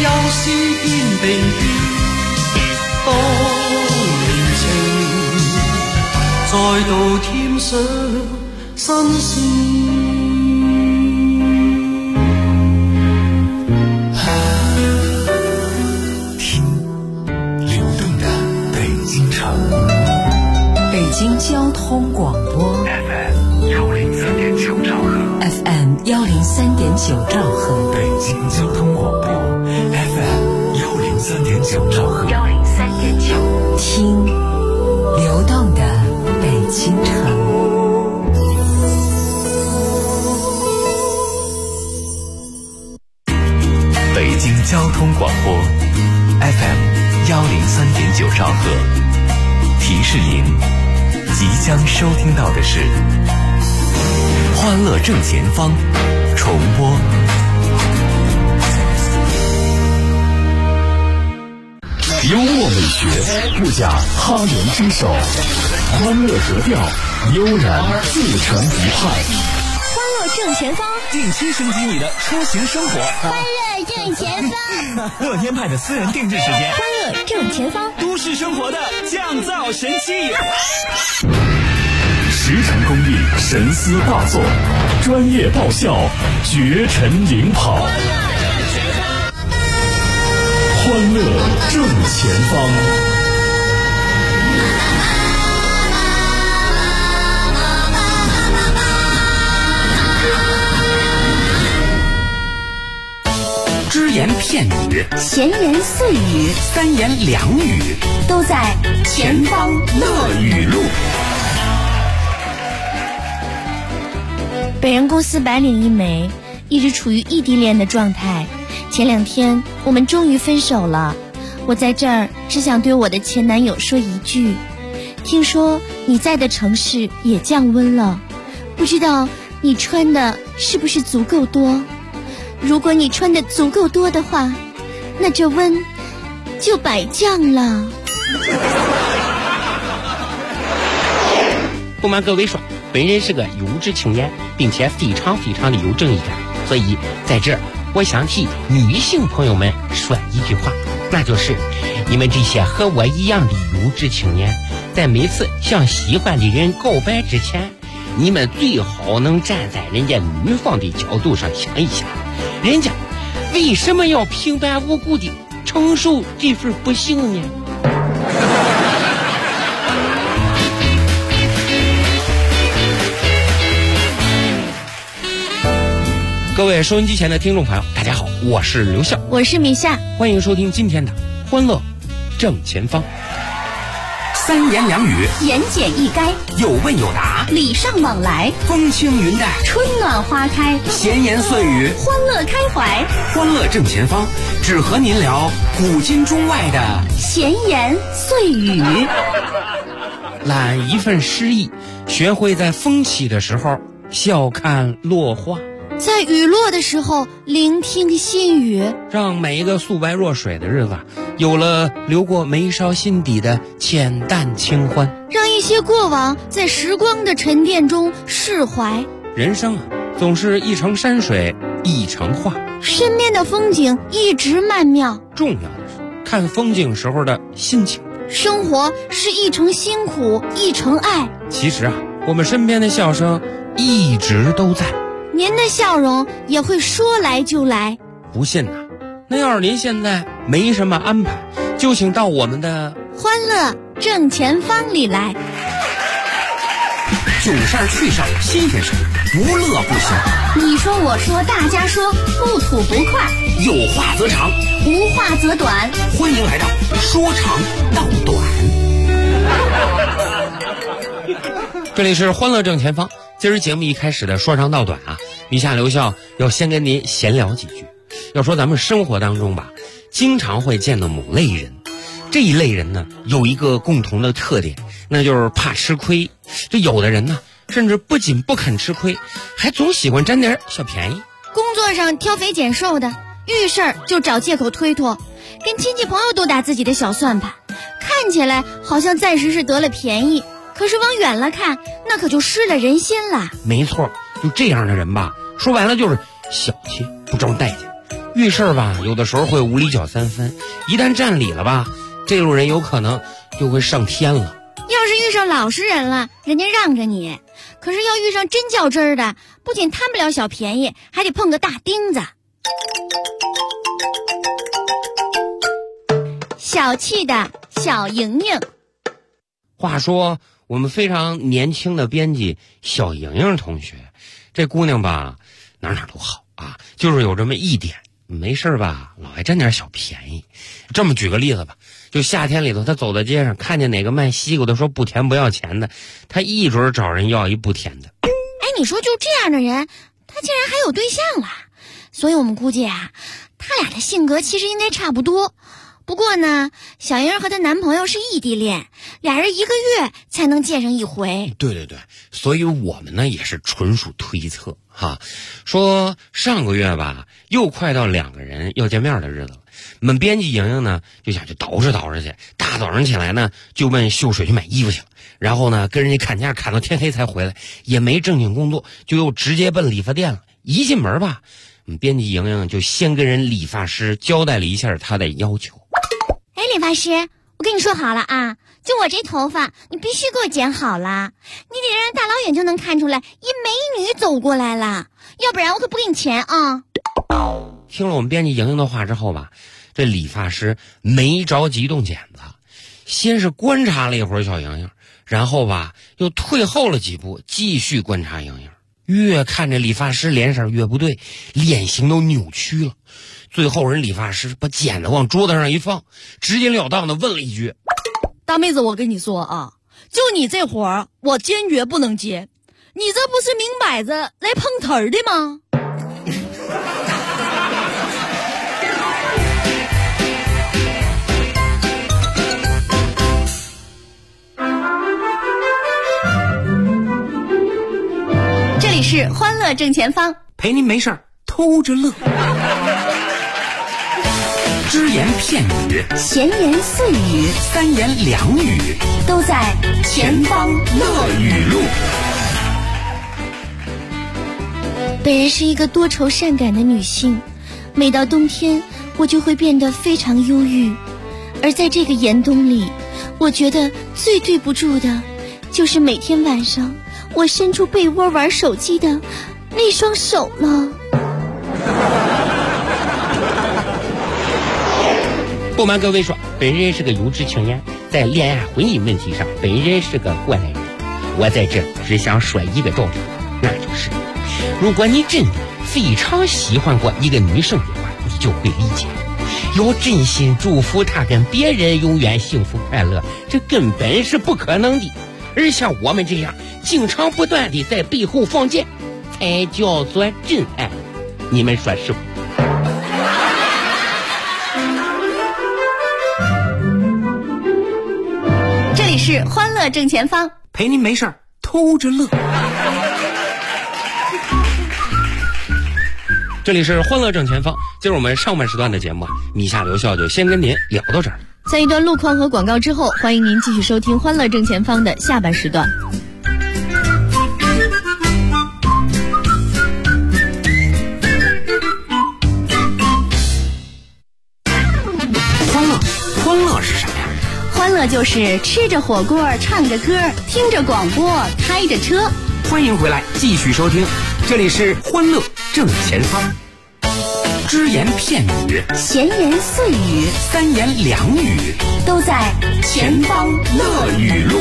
又是肩并肩，當年情再度添上新鮮。 北京交通广播 FM 103.9兆赫 FM 103.9兆赫， 北京交通广播 FM 103.9兆赫 103.9，听流动的北京城。 北京交通广播 FM 103.9兆赫，提示您即将收听到的是《欢乐正前方》重播。幽默美学不假他人之手，欢乐格调悠然自成一派。 欢乐正前方， 定期升级你的出行生活。 欢乐正前方， 乐天派的私人定制时间。 欢乐正前方， 都市生活的降噪神器。 十成工艺，神思画作，专业爆笑，绝尘领跑。欢乐正前方。 只言片语， 闲言碎语， 三言两语， 都在前方乐语录。本人公司白领一枚，一直处于异地恋的状态。前2天我们终于分手了。我在这儿只想对我的前男友说一句：听说你在的城市也降温了，不知道你穿的是不是足够多？如果你穿的足够多的话，那这温就白降了。 不瞒各位说，本人是个优质青年，并且非常的有正义感，所以在这儿我想替女性朋友们说一句话，那就是你们这些和我一样的优质青年，在每次向喜欢的人告白之前，你们最好能站在人家女方的角度上想一想，人家为什么要平白无故的承受这份不幸呢？各位收音机前的听众朋友，大家好，我是刘笑， 我是米夏， 欢迎收听今天的欢乐正前方。三言两语， 言简意赅， 有问有答， 礼尚往来， 风轻云淡， 春暖花开， 闲言碎语， 欢乐开怀。 欢乐正前方，只和您聊古今中外的闲言碎语。 揽一份诗意，学会在风起的时候笑看落花， 在雨落的时候聆听细语， 让每一个素白若水的日子有了流过眉梢心底的浅淡清欢， 让一些过往在时光的沉淀中释怀。 人生总是一程山水一程画， 身边的风景一直曼妙， 重要的是看风景时候的心情。 生活是一程辛苦一程爱， 其实我们身边的笑声一直都在， 您的笑容也会说来就来。 不信那要是您现在没什么安排，就请到我们的欢乐正前方里来。 囧事儿趣事儿新鲜事儿，无乐不休。 你说我说大家说，不吐不快， 有话则长， 无话则短。 欢迎来到说长道短。这里是欢乐正前方，今儿节目一开始的说长道短米夏刘笑要先跟您闲聊几句。要说咱们生活当中吧，经常会见到某类人，这一类人呢有一个共同的特点，那就是怕吃亏。这有的人呢甚至不仅不肯吃亏，还总喜欢占点小便宜。 工作上挑肥拣瘦的，遇事儿就找借口推脱，跟亲戚朋友都打自己的小算盘，看起来好像暂时是得了便宜，可是往远了看，那可就失了人心了。 没错，就这样的人吧，说白了就是小气不招待见。 遇事吧，有的时候会无理搅三分，一旦占理了吧，这路人有可能就会上天了。 要是遇上老实人了，人家让着你；可是要遇上真较真儿的，不仅贪不了小便宜，还得碰个大钉子。小气的小莹莹。 话说我们非常年轻的编辑小莹莹同学，这姑娘吧哪都好啊，就是有这么一点，没事吧老爱占点小便宜。这么举个例子吧，就夏天里头，她走在街上看见哪个卖西瓜的说不甜不要钱的，她一准找人要一不甜的。 哎，你说就这样的人，他竟然还有对象了，所以我们估计啊，他俩的性格其实应该差不多。不过呢，小莹和她男朋友是异地恋，俩人1个月才能见上一回。 对，所以我们呢也是纯属推测哈。说上个月吧，又快到2个人要见面的日子了。我们编辑莹莹呢就想去捯饬去，大早上起来呢就奔秀水去买衣服去了，然后呢跟人家砍价砍到天黑才回来，也没正经工作，就又直接奔理发店了。一进门吧，我们编辑莹莹就先跟人理发师交代了一下她的要求。 哎，理发师，我跟你说好了啊，就我这头发，你必须给我剪好了，你得让大老远就能看出来一美女走过来了，要不然我可不给你钱啊。 听了我们编辑莹莹的话之后吧，这理发师没着急动剪子，先是观察了一会儿小莹莹，然后吧又退后了几步，继续观察莹莹。越看这理发师脸色越不对，脸型都扭曲了。最后人理发师把剪子往桌子上一放，直截了当的问了一句： 大妹子，我跟你说啊，就你这活儿我坚决不能接，你这不是明摆着来碰瓷儿的吗？ 这里是欢乐正前方， 陪您没事儿偷着乐。只言片语， 闲言碎语， 三言两语， 都在前方乐语录。本人是一个多愁善感的女性，每到冬天我就会变得非常忧郁，而在这个严冬里，我觉得最对不住的就是每天晚上我伸出被窝玩手机的那双手了。 不瞒各位说，本人是个有志青年，在恋爱婚姻问题上，本人是个过来人。我在这只想说一个道理，那就是如果你真的非常喜欢过一个女生的话，你就会理解，要真心祝福她跟别人永远幸福快乐，这根本是不可能的。而像我们这样经常不断的在背后放箭，才叫做真爱。你们说是不？ 这里是欢乐正前方， 陪您没事儿偷着乐。 这里是欢乐正前方，今儿我们上半时段的节目米夏留校就先跟您聊到这儿。 在一段路况和广告之后，欢迎您继续收听欢乐正前方的下半时段。 欢乐是啥呀？ 欢乐就是吃着火锅，唱着歌，听着广播，开着车。 欢迎回来，继续收听，这里是欢乐正前方。只言片语， 闲言碎语， 三言两语， 都在前方乐语录。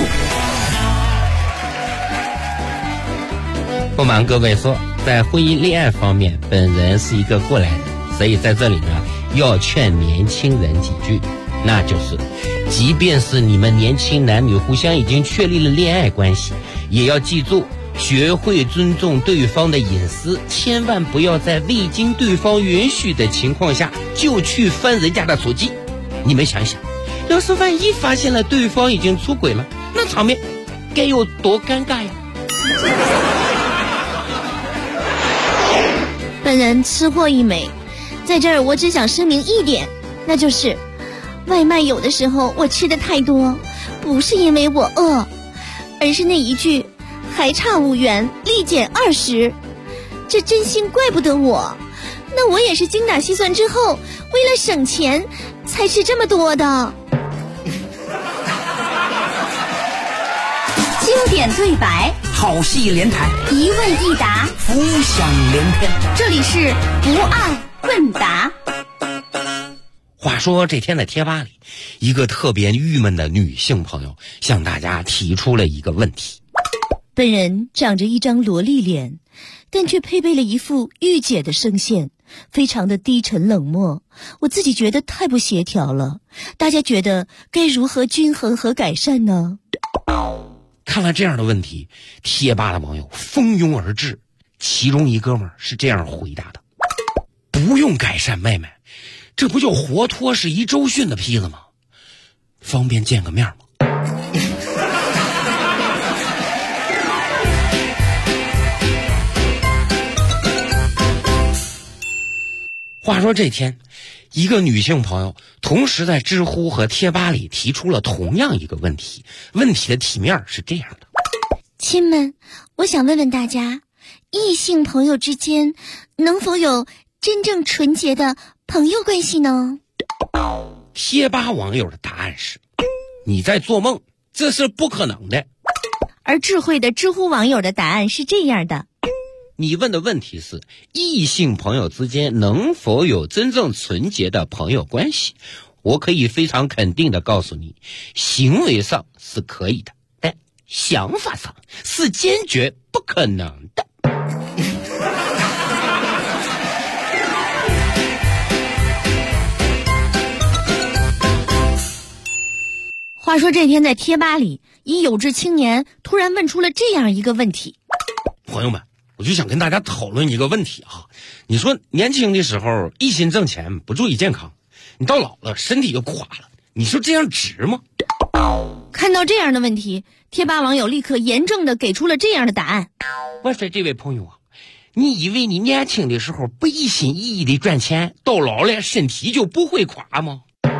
不瞒各位说，在婚姻恋爱方面，本人是一个过来人，所以在这里呢，要劝年轻人几句，那就是，即便是你们年轻男女互相已经确立了恋爱关系，也要记住，学会尊重对方的隐私，千万不要在未经对方允许的情况下就去翻人家的手机。你们想想，要是万一发现了对方已经出轨了，那场面该有多尴尬呀！ 本人吃货一枚，在这儿我只想声明一点，那就是外卖有的时候我吃的太多，不是因为我饿，而是那一句还差5元立减20，这真心怪不得我， 那我也是精打细算之后，为了省钱才吃这么多的。 经典对白， 好戏连台， 一问一答， 浮想联翩。 这里是不二问答。 话说这天在贴吧里，一个特别郁闷的女性朋友向大家提出了一个问题。 本人长着一张萝莉脸，但却配备了一副御姐的声线，非常的低沉冷漠，我自己觉得太不协调了。大家觉得该如何均衡和改善呢？ 看了这样的问题，贴吧的网友蜂拥而至，其中一哥们儿是这样回答的：不用改善妹妹，这不就活脱是一周迅的坯子吗？方便见个面吗？话说这天，一个女性朋友同时在知乎和贴吧里提出了同样一个问题，问题的题面是这样的： 亲们，我想问问大家，异性朋友之间能否有真正纯洁的朋友关系呢？ 贴吧网友的答案是：你在做梦，这是不可能的。 而智慧的知乎网友的答案是这样的： 你问的问题是异性朋友之间能否有真正纯洁的朋友关系？我可以非常肯定的告诉你，行为上是可以的，但想法上是坚决不可能的。 话说这天在贴吧里，一有志青年突然问出了这样一个问题。 朋友们，我就想跟大家讨论一个问题啊，你说年轻的时候一心挣钱不注意健康，你到老了身体就垮了，你说这样值吗？ 看到这样的问题，贴吧网友立刻严正的给出了这样的答案。 我说这位朋友啊，你以为你年轻的时候不一心一意的赚钱，到老了身体就不会垮吗？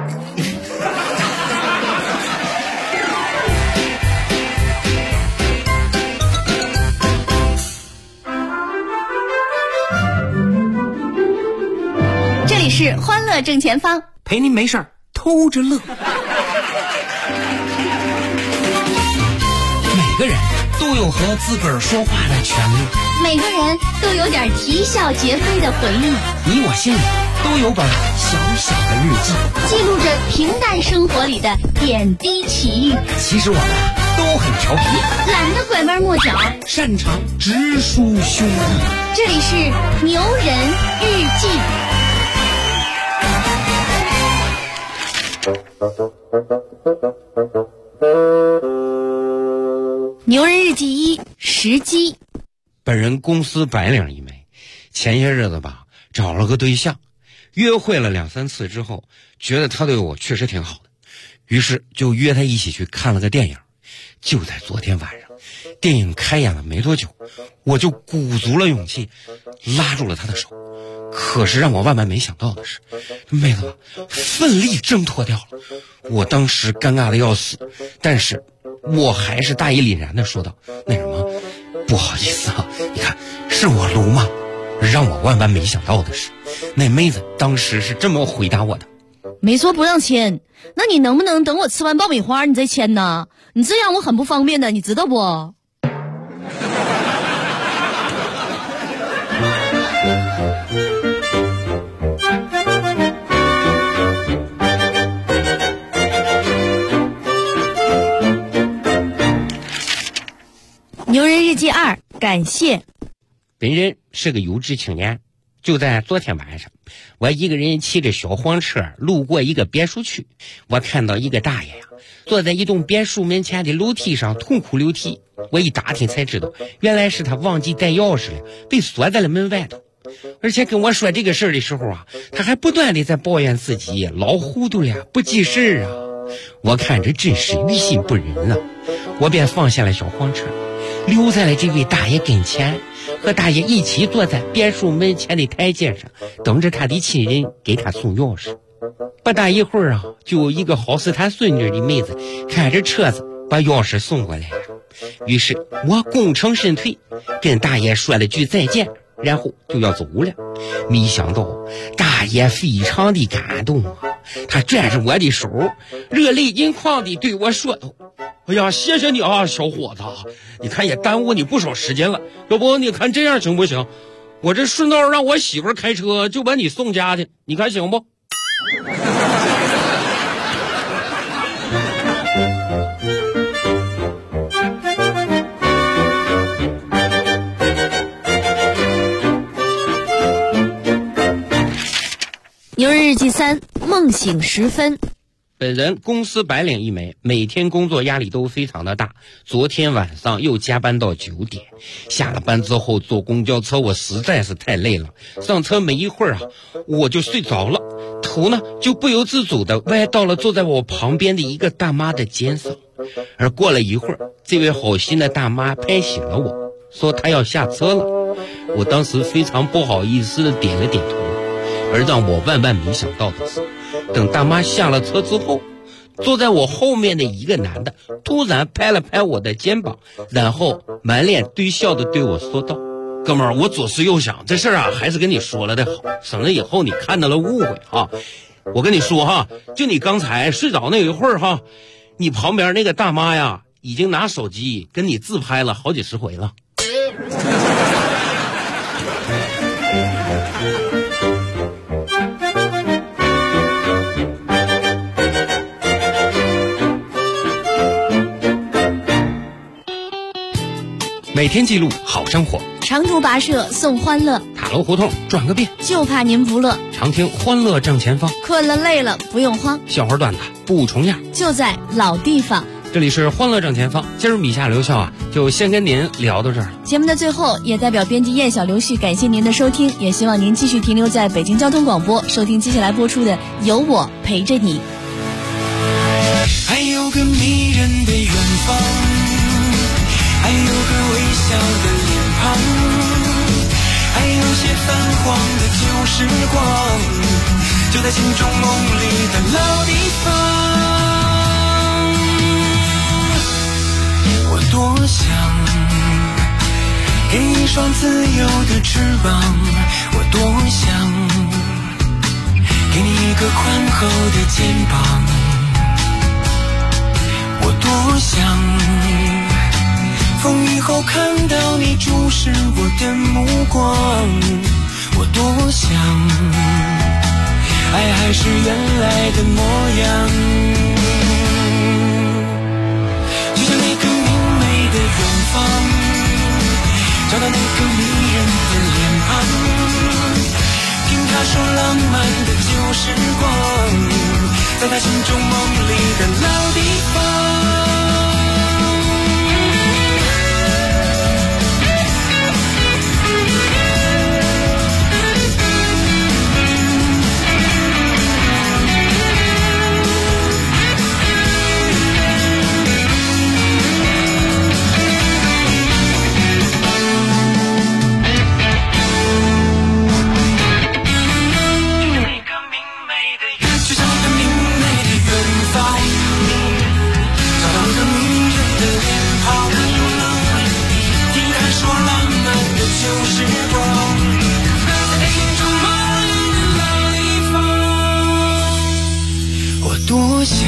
这里是欢乐正前方， 陪您没事儿偷着乐。每个人都有和自个儿说话的权利， 每个人都有点啼笑皆非的回忆， 你我心里都有本小小的日记， 记录着平淡生活里的点滴奇遇。 其实我们都很调皮， 懒得拐弯抹角， 擅长直抒胸臆。 这里是牛人日记。 牛人日记一，时机。 本人公司白领一枚，前些日子吧找了个对象，约会了2-3次之后，觉得他对我确实挺好的，于是就约他一起去看了个电影。就在昨天晚上，电影开演了没多久，我就鼓足了勇气拉住了他的手。可是让我万万没想到的是，妹子吧奋力挣脱掉了。我当时尴尬的要死，但是我还是大义凛然的说道：那什么，不好意思啊，你看是我鲁莽。让我万万没想到的是，那妹子当时是这么回答我的： 没说不让签，那你能不能等我吃完爆米花你再签呢？你这样我很不方便的，你知道不？牛人日记2，感谢。 本人是个有志青年，就在昨天晚上，我一个人骑着小黄车路过一个别墅区，我看到一个大爷呀，坐在一栋别墅门前的楼梯上痛哭流涕。我一打听才知道，原来是他忘记带钥匙了，被锁在了门外头。而且跟我说这个事儿的时候啊，他还不断的在抱怨自己老糊涂了，不记事啊。我看着真是于心不忍啊，我便放下了小黄车，留在了这位大爷跟前，和大爷一起坐在别墅门前的台阶上，等着他的亲人给他送钥匙。不大一会儿啊，就有一个好似他孙女的妹子开着车子把钥匙送过来了。于是我功成身退，跟大爷说了句再见， 然后就要走了。没想到大爷非常的感动啊，他拽着我的手，热泪盈眶的对我说道：“哎呀，谢谢你啊，小伙子，你看也耽误你不少时间了，要不你看这样行不行？我这顺道让我媳妇开车就把你送家去，你看行不？” 牛日记3，梦醒时分。 本人公司白领一枚，每天工作压力都非常的大。昨天晚上又加班到9点，下了班之后坐公交车，我实在是太累了。上车没一会儿啊，我就睡着了，头呢就不由自主的歪到了坐在我旁边的一个大妈的肩上。而过了一会儿，这位好心的大妈拍醒了我，说她要下车了。我当时非常不好意思的点了点头。而让我万万没想到的是，等大妈下了车之后，坐在我后面的一个男的突然拍了拍我的肩膀，然后满脸堆笑的对我说道：“哥们儿，我左思右想，这事儿啊还是跟你说了的好，省得以后你看到了误会哈。我跟你说哈，就你刚才睡着那一会儿哈，你旁边那个大妈呀，已经拿手机跟你自拍了好几十回了。”每天记录好生活， 长途跋涉送欢乐， 塔楼胡同转个遍， 就怕您不乐。 常听欢乐正前方， 困了累了不用慌， 笑话段子不重样， 就在老地方。 这里是欢乐正前方，今儿米夏刘笑啊，就先跟您聊到这儿了。 节目的最后，也代表编辑燕小刘旭感谢您的收听，也希望您继续停留在北京交通广播，收听接下来播出的《有我陪着你》。 还有个迷人的远方，还有个微笑的脸庞，还有些泛黄的旧时光，就在心中梦里的老地方。我多想给你一双自由的翅膀，我多想给你一个宽厚的肩膀，我多想风雨后看到你注视我的目光，我多想爱还是原来的模样，就像那个明媚的远方，找到那个迷人的脸庞，听他说浪漫的旧时光，在他心中梦里的老地方。多想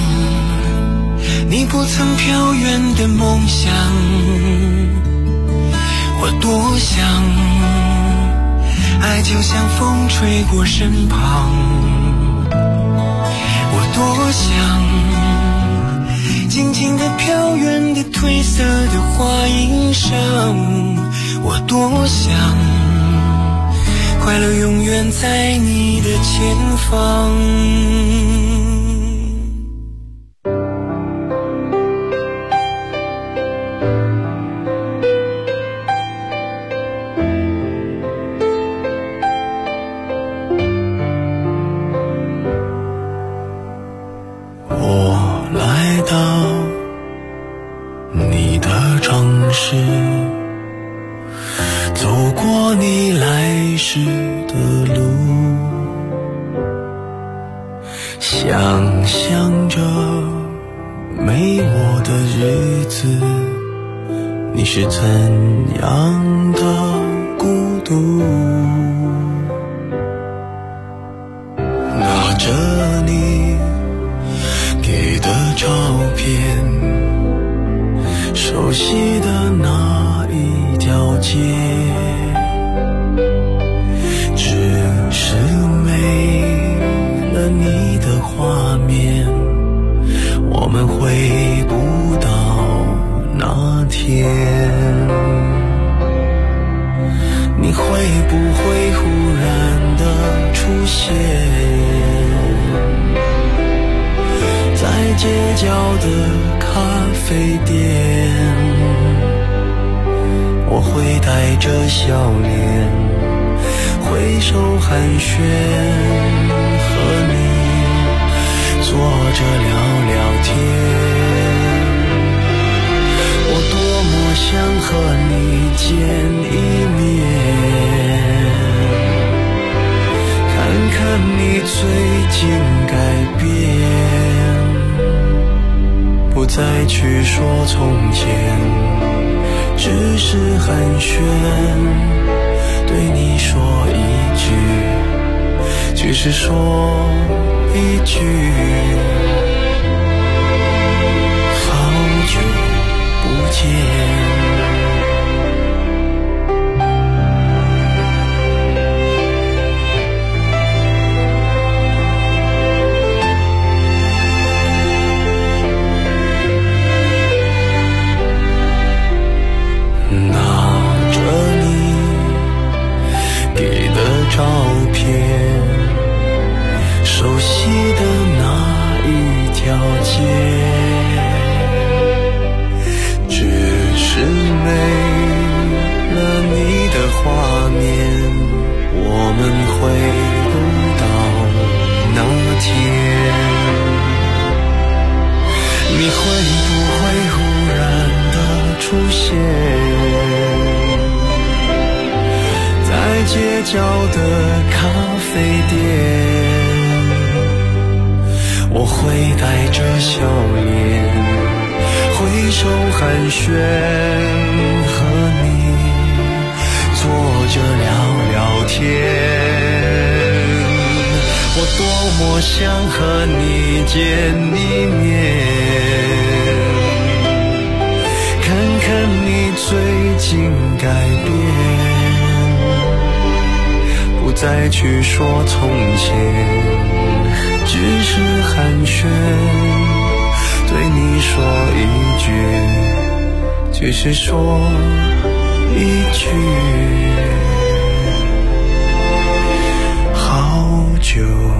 你不曾飘远的梦想，我多想爱就像风吹过身旁，我多想静静地飘远的褪色的花衣裳，我多想快乐永远在你的前方。想象着没我的日子，你是怎样的孤独？ 拿着你给的照片，熟悉的那一条街，只是没了你的画面，我们回不到那天。你会不会忽然的出现在街角的咖啡店？我会带着笑脸挥手寒暄，和你坐着聊聊天。我多么想和你见一面，看看你最近改变，不再去说从前，只是寒暄，对你说一句，只是说一句，好久不见。照片，熟悉的那一条街，只是没了你的画面，我们回不到那天。你会不会忽然的出现在街角的咖啡店？我会带着笑脸挥手寒暄，和你坐着聊聊天。我多么想和你见一面，看看你最近改变，不再去说从前，只是寒暄，对你说一句，只是说一句，好久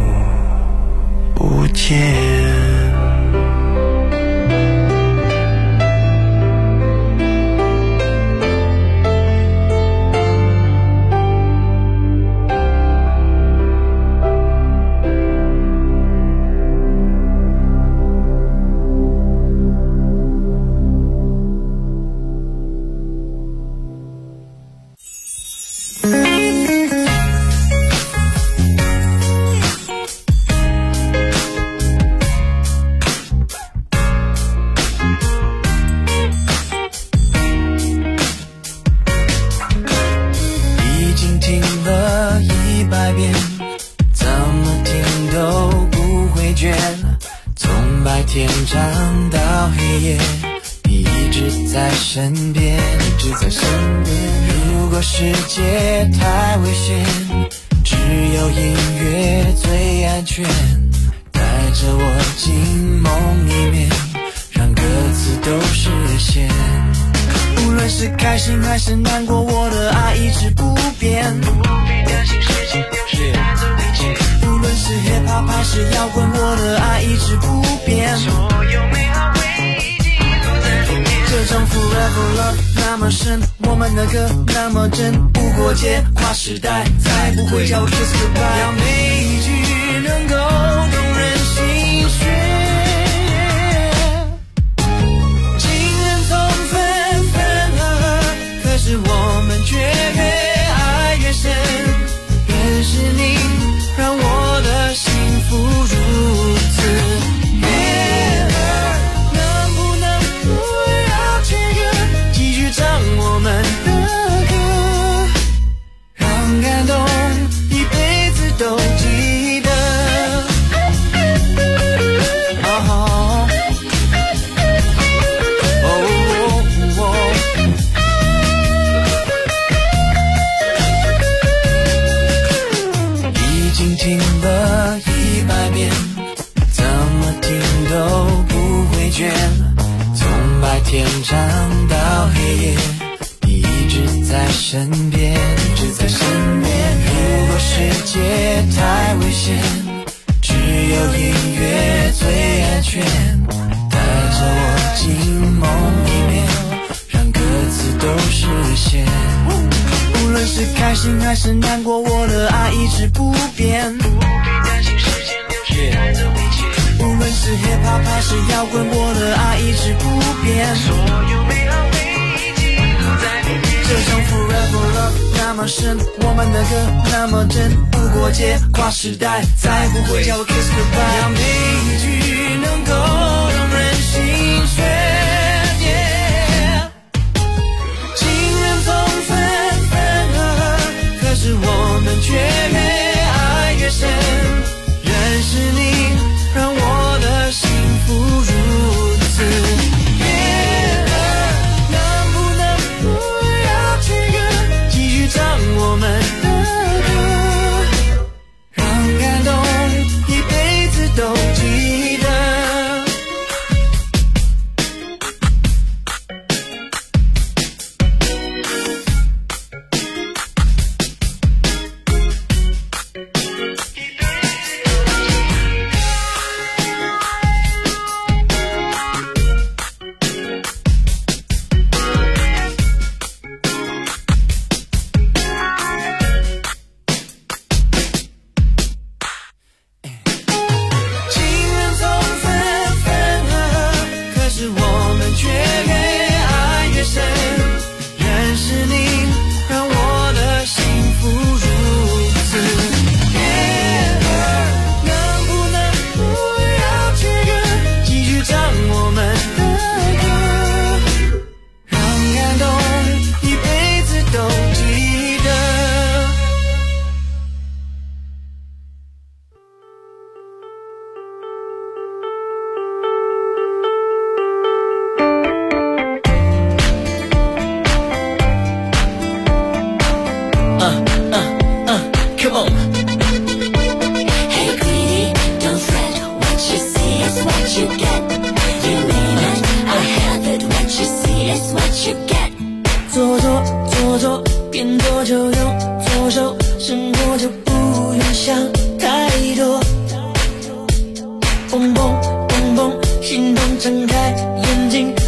不见。 身边，一直在身边。如果世界太危险，只有音乐最安全。带着我进梦里面，让歌词都实现。无论是开心还是难过，我的爱一直不变。不必担心时间流逝带走一切。无论是 hip hop 还是摇滚，我的爱一直不变。所有美好回忆记录在里面。这种 forever love 那么深，我们的歌那么真，不过界跨时代，才不会叫 kiss goodbye。要每一句能够动人心弦，情人从分分合合，可是我们却越爱越深。认识你，让我的幸福如此。我们的歌，让身边，一直在身边。如果世界太危险，只有音乐最安全，带着我进梦里面，让歌词都实现。无论是开心还是难过，我的爱一直不变，不必担心时间流逝带走一切。无论是 hiphop 还是摇滚，我的爱一直不变，所有美好回忆记录在里面。这种 forever love 那么深，我们的歌那么真，无国界跨时代，再不会叫我 kiss goodbye。让每一句能够让人心碎。情人总分分合合，可是我们却越爱越深。认识你，让我的幸福如此悦耳。能不能不要去歌，继续唱我们的歌，让感动一辈子都记得。Come on. Hey greedy, don't fret. What you see is what you get. You name it, I have it. What you see is what you get. 做，变多就用左手，生活就不用想太多。蹦蹦蹦蹦，心动睁开眼睛。